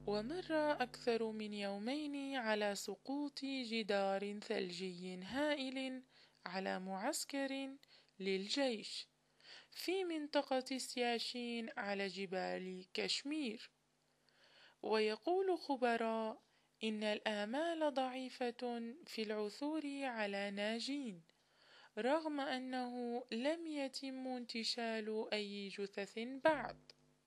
ومر أكثر من يومين على سقوط جدار ثلجي هائل على معسكر للجيش في منطقة سياشين على جبال كشمير. ويقول خبراء إن الآمال ضعيفة في العثور على ناجين، رغم أنه لم يتم انتشال أي جثث بعد.